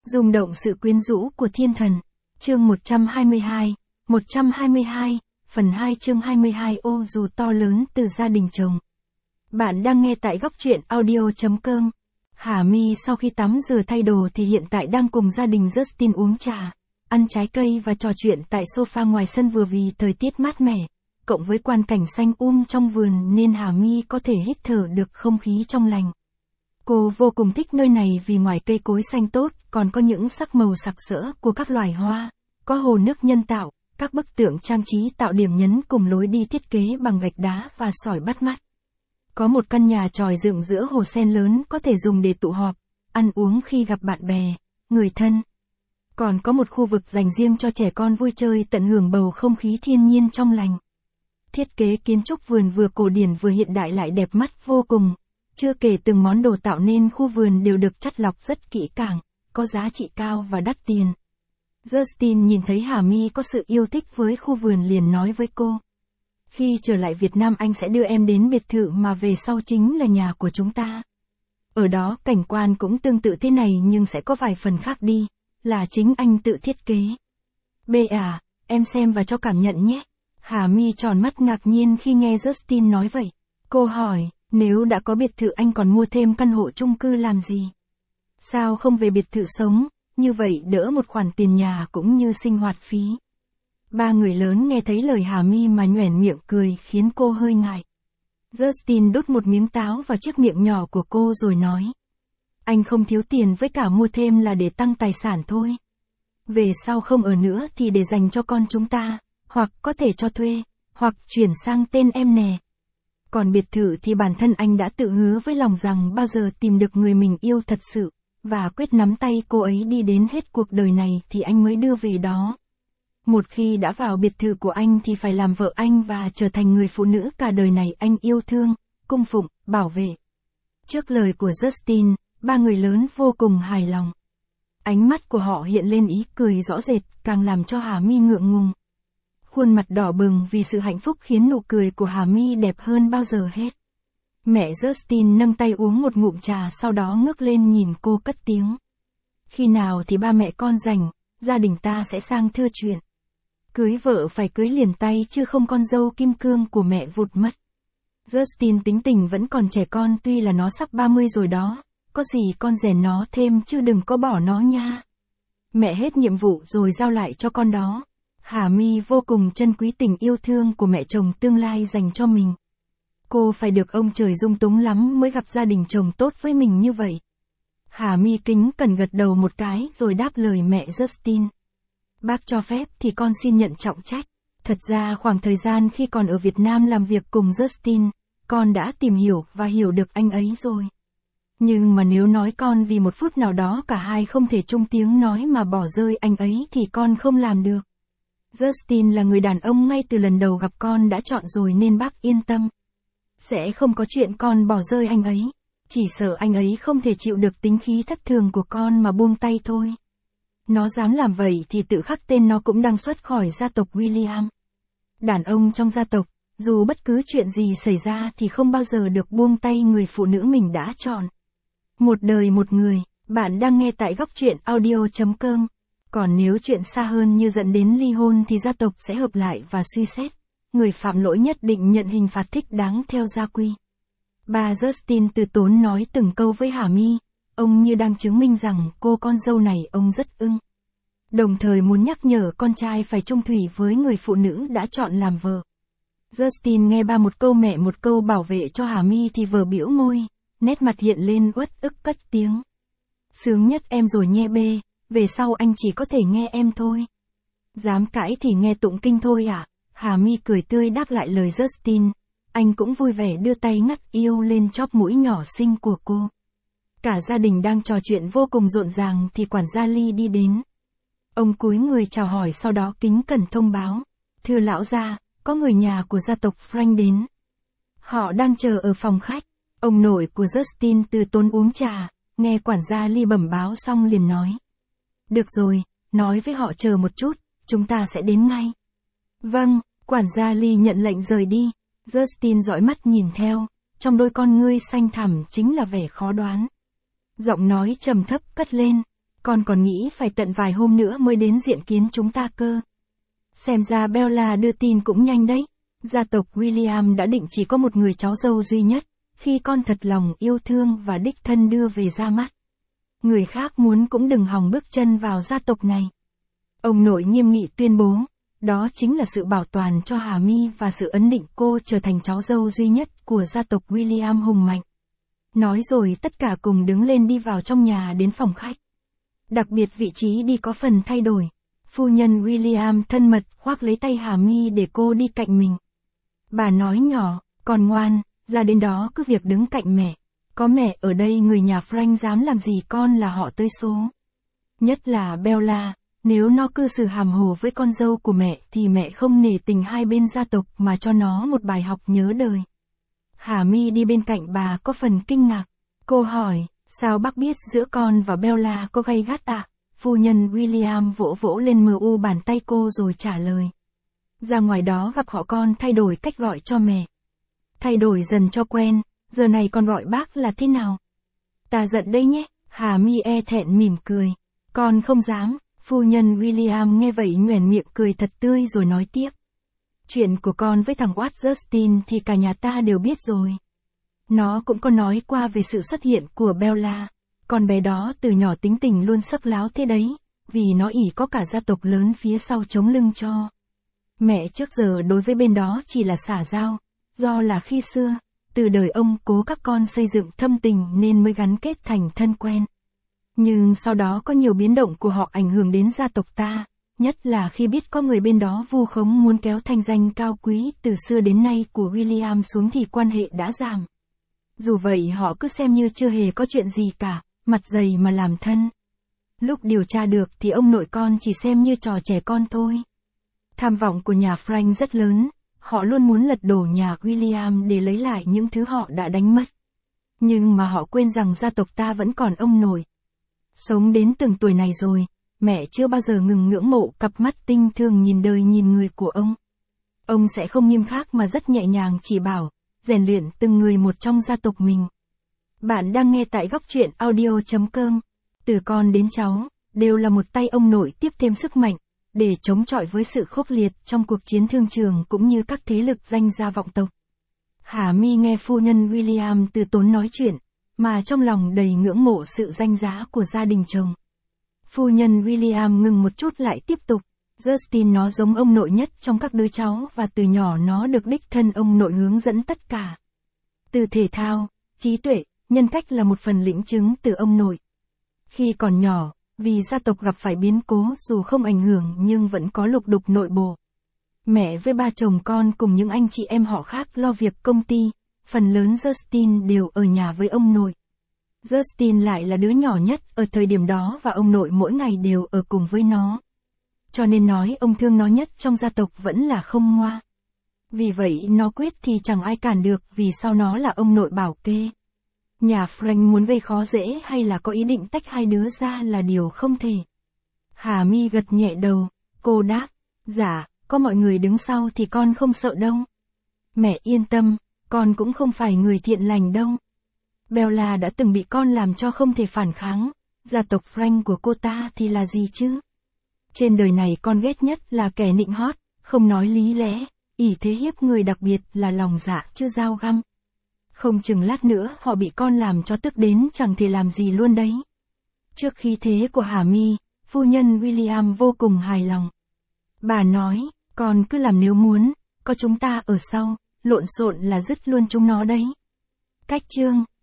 Rung động sự quyến rũ của thiên thần. Chương 122, phần 2 chương 22 ô dù to lớn từ gia đình chồng. Bạn đang nghe tại góc truyện audio.com. Hà My sau khi tắm rửa thay đồ thì hiện tại đang cùng gia đình Justin uống trà, ăn trái cây và trò chuyện tại sofa ngoài sân vừa vì thời tiết mát mẻ, cộng với quang cảnh xanh trong vườn nên Hà My có thể hít thở được không khí trong lành. Cô vô cùng thích nơi này vì ngoài cây cối xanh tốt, còn có những sắc màu sặc sỡ của các loài hoa, có hồ nước nhân tạo, các bức tượng trang trí tạo điểm nhấn cùng lối đi thiết kế bằng gạch đá và sỏi bắt mắt. Có một căn nhà chòi dựng giữa hồ sen lớn có thể dùng để tụ họp, ăn uống khi gặp bạn bè, người thân. Còn có một khu vực dành riêng cho trẻ con vui chơi tận hưởng bầu không khí thiên nhiên trong lành. Thiết kế kiến trúc vườn vừa cổ điển vừa hiện đại lại đẹp mắt vô cùng. Chưa kể từng món đồ tạo nên khu vườn đều được chắt lọc rất kỹ càng, có giá trị cao và đắt tiền. Justin nhìn thấy Hà My có sự yêu thích với khu vườn liền nói với cô. Khi trở lại Việt Nam anh sẽ đưa em đến biệt thự mà về sau chính là nhà của chúng ta. Ở đó cảnh quan cũng tương tự thế này nhưng sẽ có vài phần khác đi, là chính anh tự thiết kế. Em xem và cho cảm nhận nhé. Hà My tròn mắt ngạc nhiên khi nghe Justin nói vậy. Cô hỏi, nếu đã có biệt thự anh còn mua thêm căn hộ chung cư làm gì? Sao không về biệt thự sống, như vậy đỡ một khoản tiền nhà cũng như sinh hoạt phí. Ba người lớn nghe thấy lời Hà My mà nhoẻn miệng cười khiến cô hơi ngại. Justin đút một miếng táo vào chiếc miệng nhỏ của cô rồi nói. Anh không thiếu tiền với cả mua thêm là để tăng tài sản thôi. Về sau không ở nữa thì để dành cho con chúng ta, hoặc có thể cho thuê, hoặc chuyển sang tên em nè. Còn biệt thự thì bản thân anh đã tự hứa với lòng rằng bao giờ tìm được người mình yêu thật sự, và quyết nắm tay cô ấy đi đến hết cuộc đời này thì anh mới đưa về đó. Một khi đã vào biệt thự của anh thì phải làm vợ anh và trở thành người phụ nữ cả đời này anh yêu thương, cung phụng, bảo vệ. Trước lời của Justin, ba người lớn vô cùng hài lòng. Ánh mắt của họ hiện lên ý cười rõ rệt, càng làm cho Hà My ngượng ngùng. Khuôn mặt đỏ bừng vì sự hạnh phúc khiến nụ cười của Hà My đẹp hơn bao giờ hết. Mẹ Justin nâng tay uống một ngụm trà sau đó ngước lên nhìn cô cất tiếng. Khi nào thì ba mẹ con rảnh, gia đình ta sẽ sang thưa chuyện. Cưới vợ phải cưới liền tay chứ không con dâu kim cương của mẹ vụt mất. Justin tính tình vẫn còn trẻ con tuy là nó sắp 30 rồi đó, có gì con rèn nó thêm chứ đừng có bỏ nó nha. Mẹ hết nhiệm vụ rồi giao lại cho con đó. Hà My vô cùng trân quý tình yêu thương của mẹ chồng tương lai dành cho mình. Cô phải được ông trời dung túng lắm mới gặp gia đình chồng tốt với mình như vậy. Hà My kính cẩn gật đầu một cái rồi đáp lời mẹ Justin. Bác cho phép thì con xin nhận trọng trách. Thật ra khoảng thời gian khi còn ở Việt Nam làm việc cùng Justin, con đã tìm hiểu và hiểu được anh ấy rồi. Nhưng mà nếu nói con vì một phút nào đó cả hai không thể chung tiếng nói mà bỏ rơi anh ấy thì con không làm được. Justin là người đàn ông ngay từ lần đầu gặp con đã chọn rồi nên bác yên tâm. Sẽ không có chuyện con bỏ rơi anh ấy. Chỉ sợ anh ấy không thể chịu được tính khí thất thường của con mà buông tay thôi. Nó dám làm vậy thì tự khắc tên nó cũng đang xuất khỏi gia tộc William. Đàn ông trong gia tộc, dù bất cứ chuyện gì xảy ra thì không bao giờ được buông tay người phụ nữ mình đã chọn. Một đời một người, bạn đang nghe tại góc truyện audio.com. Còn nếu chuyện xa hơn như dẫn đến ly hôn thì gia tộc sẽ hợp lại và suy xét. Người phạm lỗi nhất định nhận hình phạt thích đáng theo gia quy. Bà Justin từ tốn nói từng câu với Hà My, ông như đang chứng minh rằng cô con dâu này ông rất ưng. Đồng thời muốn nhắc nhở con trai phải chung thủy với người phụ nữ đã chọn làm vợ. Justin nghe ba một câu mẹ một câu bảo vệ cho Hà My thì vờ bĩu môi, nét mặt hiện lên uất ức cất tiếng. Sướng nhất em rồi nhe bê, về sau anh chỉ có thể nghe em thôi. Dám cãi thì nghe tụng kinh thôi à? Hà My cười tươi đáp lại lời Justin, anh cũng vui vẻ đưa tay ngắt yêu lên chóp mũi nhỏ xinh của cô. Cả gia đình đang trò chuyện vô cùng rộn ràng thì quản gia Lee đi đến. Ông cúi người chào hỏi sau đó kính cẩn thông báo. Thưa lão gia, có người nhà của gia tộc Frank đến. Họ đang chờ ở phòng khách. Ông nội của Justin từ tốn uống trà, nghe quản gia Lee bẩm báo xong liền nói. Được rồi, nói với họ chờ một chút, chúng ta sẽ đến ngay. Vâng, quản gia Lee nhận lệnh rời đi. Justin dõi mắt nhìn theo, trong đôi con ngươi xanh thẳm chính là vẻ khó đoán. Giọng nói trầm thấp cất lên. con còn nghĩ phải tận vài hôm nữa mới đến diện kiến chúng ta cơ. Xem ra Bella đưa tin cũng nhanh đấy. Gia tộc William đã định chỉ có một người cháu dâu duy nhất, khi con thật lòng yêu thương và đích thân đưa về ra mắt. Người khác muốn cũng đừng hòng bước chân vào gia tộc này. Ông nội nghiêm nghị tuyên bố, đó chính là sự bảo toàn cho Hà My và sự ấn định cô trở thành cháu dâu duy nhất của gia tộc William hùng mạnh. Nói rồi tất cả cùng đứng lên đi vào trong nhà đến phòng khách. Đặc biệt vị trí đi có phần thay đổi. Phu nhân William thân mật khoác lấy tay Hà My để cô đi cạnh mình. Bà nói nhỏ, con ngoan, ra đến đó cứ việc đứng cạnh mẹ. Có mẹ ở đây người nhà Frank dám làm gì con là họ tới số. Nhất là Bella, nếu nó cư xử hàm hồ với con dâu của mẹ thì mẹ không nể tình hai bên gia tộc mà cho nó một bài học nhớ đời. Hà My đi bên cạnh bà có phần kinh ngạc. Cô hỏi, sao bác biết giữa con và Bella có gay gắt ạ? Phu nhân William vỗ vỗ lên mu bàn tay cô rồi trả lời. Ra ngoài đó gặp họ con thay đổi cách gọi cho mẹ. Thay đổi dần cho quen, giờ này con gọi bác là thế nào? Ta giận đây nhé, Hà My e thẹn mỉm cười. Con không dám, phu nhân William nghe vậy nhoẻn miệng cười thật tươi rồi nói tiếp. Chuyện của con với thằng Watt Justin thì cả nhà ta đều biết rồi. Nó cũng có nói qua về sự xuất hiện của Bella. Con bé đó từ nhỏ tính tình luôn sắc láo thế đấy, vì nó ỷ có cả gia tộc lớn phía sau chống lưng cho. Mẹ trước giờ đối với bên đó chỉ là xả giao, do là khi xưa, từ đời ông cố các con xây dựng thâm tình nên mới gắn kết thành thân quen. Nhưng sau đó có nhiều biến động của họ ảnh hưởng đến gia tộc ta, nhất là khi biết có người bên đó vu khống muốn kéo thanh danh cao quý từ xưa đến nay của William xuống thì quan hệ đã giảm. Dù vậy họ cứ xem như chưa hề có chuyện gì cả, mặt dày mà làm thân. Lúc điều tra được thì ông nội con chỉ xem như trò trẻ con thôi. Tham vọng của nhà Frank rất lớn, họ luôn muốn lật đổ nhà William để lấy lại những thứ họ đã đánh mất. Nhưng mà họ quên rằng gia tộc ta vẫn còn ông nội. Sống đến từng tuổi này rồi, mẹ chưa bao giờ ngừng ngưỡng mộ cặp mắt tinh thương nhìn đời nhìn người của ông. Ông sẽ không nghiêm khắc mà rất nhẹ nhàng chỉ bảo, rèn luyện từng người một trong gia tộc mình. Bạn đang nghe tại góc truyện audio.com. Từ con đến cháu, đều là một tay ông nội tiếp thêm sức mạnh, để chống chọi với sự khốc liệt trong cuộc chiến thương trường cũng như các thế lực danh gia vọng tộc. Hà My nghe phu nhân William từ tốn nói chuyện, mà trong lòng đầy ngưỡng mộ sự danh giá của gia đình chồng. Phu nhân William ngừng một chút lại tiếp tục. Justin nó giống ông nội nhất trong các đứa cháu và từ nhỏ nó được đích thân ông nội hướng dẫn tất cả. Từ thể thao, trí tuệ, nhân cách là một phần lĩnh chứng từ ông nội. Khi còn nhỏ, vì gia tộc gặp phải biến cố dù không ảnh hưởng nhưng vẫn có lục đục nội bộ. Mẹ với ba chồng con cùng những anh chị em họ khác lo việc công ty, phần lớn Justin đều ở nhà với ông nội. Justin lại là đứa nhỏ nhất ở thời điểm đó và ông nội mỗi ngày đều ở cùng với nó. Cho nên nói ông thương nó nhất trong gia tộc vẫn là không ngoa. Vì vậy nó quyết thì chẳng ai cản được vì sau nó là ông nội bảo kê. Nhà Frank muốn gây khó dễ hay là có ý định tách hai đứa ra là điều không thể. Hà My gật nhẹ đầu, cô đáp, dạ, có mọi người đứng sau thì con không sợ đâu. Mẹ yên tâm, con cũng không phải người thiện lành đâu. Bella đã từng bị con làm cho không thể phản kháng, gia tộc Frank của cô ta thì là gì chứ? Trên đời này con ghét nhất là kẻ nịnh hót, không nói lý lẽ, ỷ thế hiếp người đặc biệt là lòng dạ chứ dao găm. Không chừng lát nữa họ bị con làm cho tức đến chẳng thể làm gì luôn đấy. Trước khi thế của Hà My, phu nhân William vô cùng hài lòng. Bà nói, con cứ làm nếu muốn, có chúng ta ở sau, lộn xộn là dứt luôn chúng nó đấy. Cách chương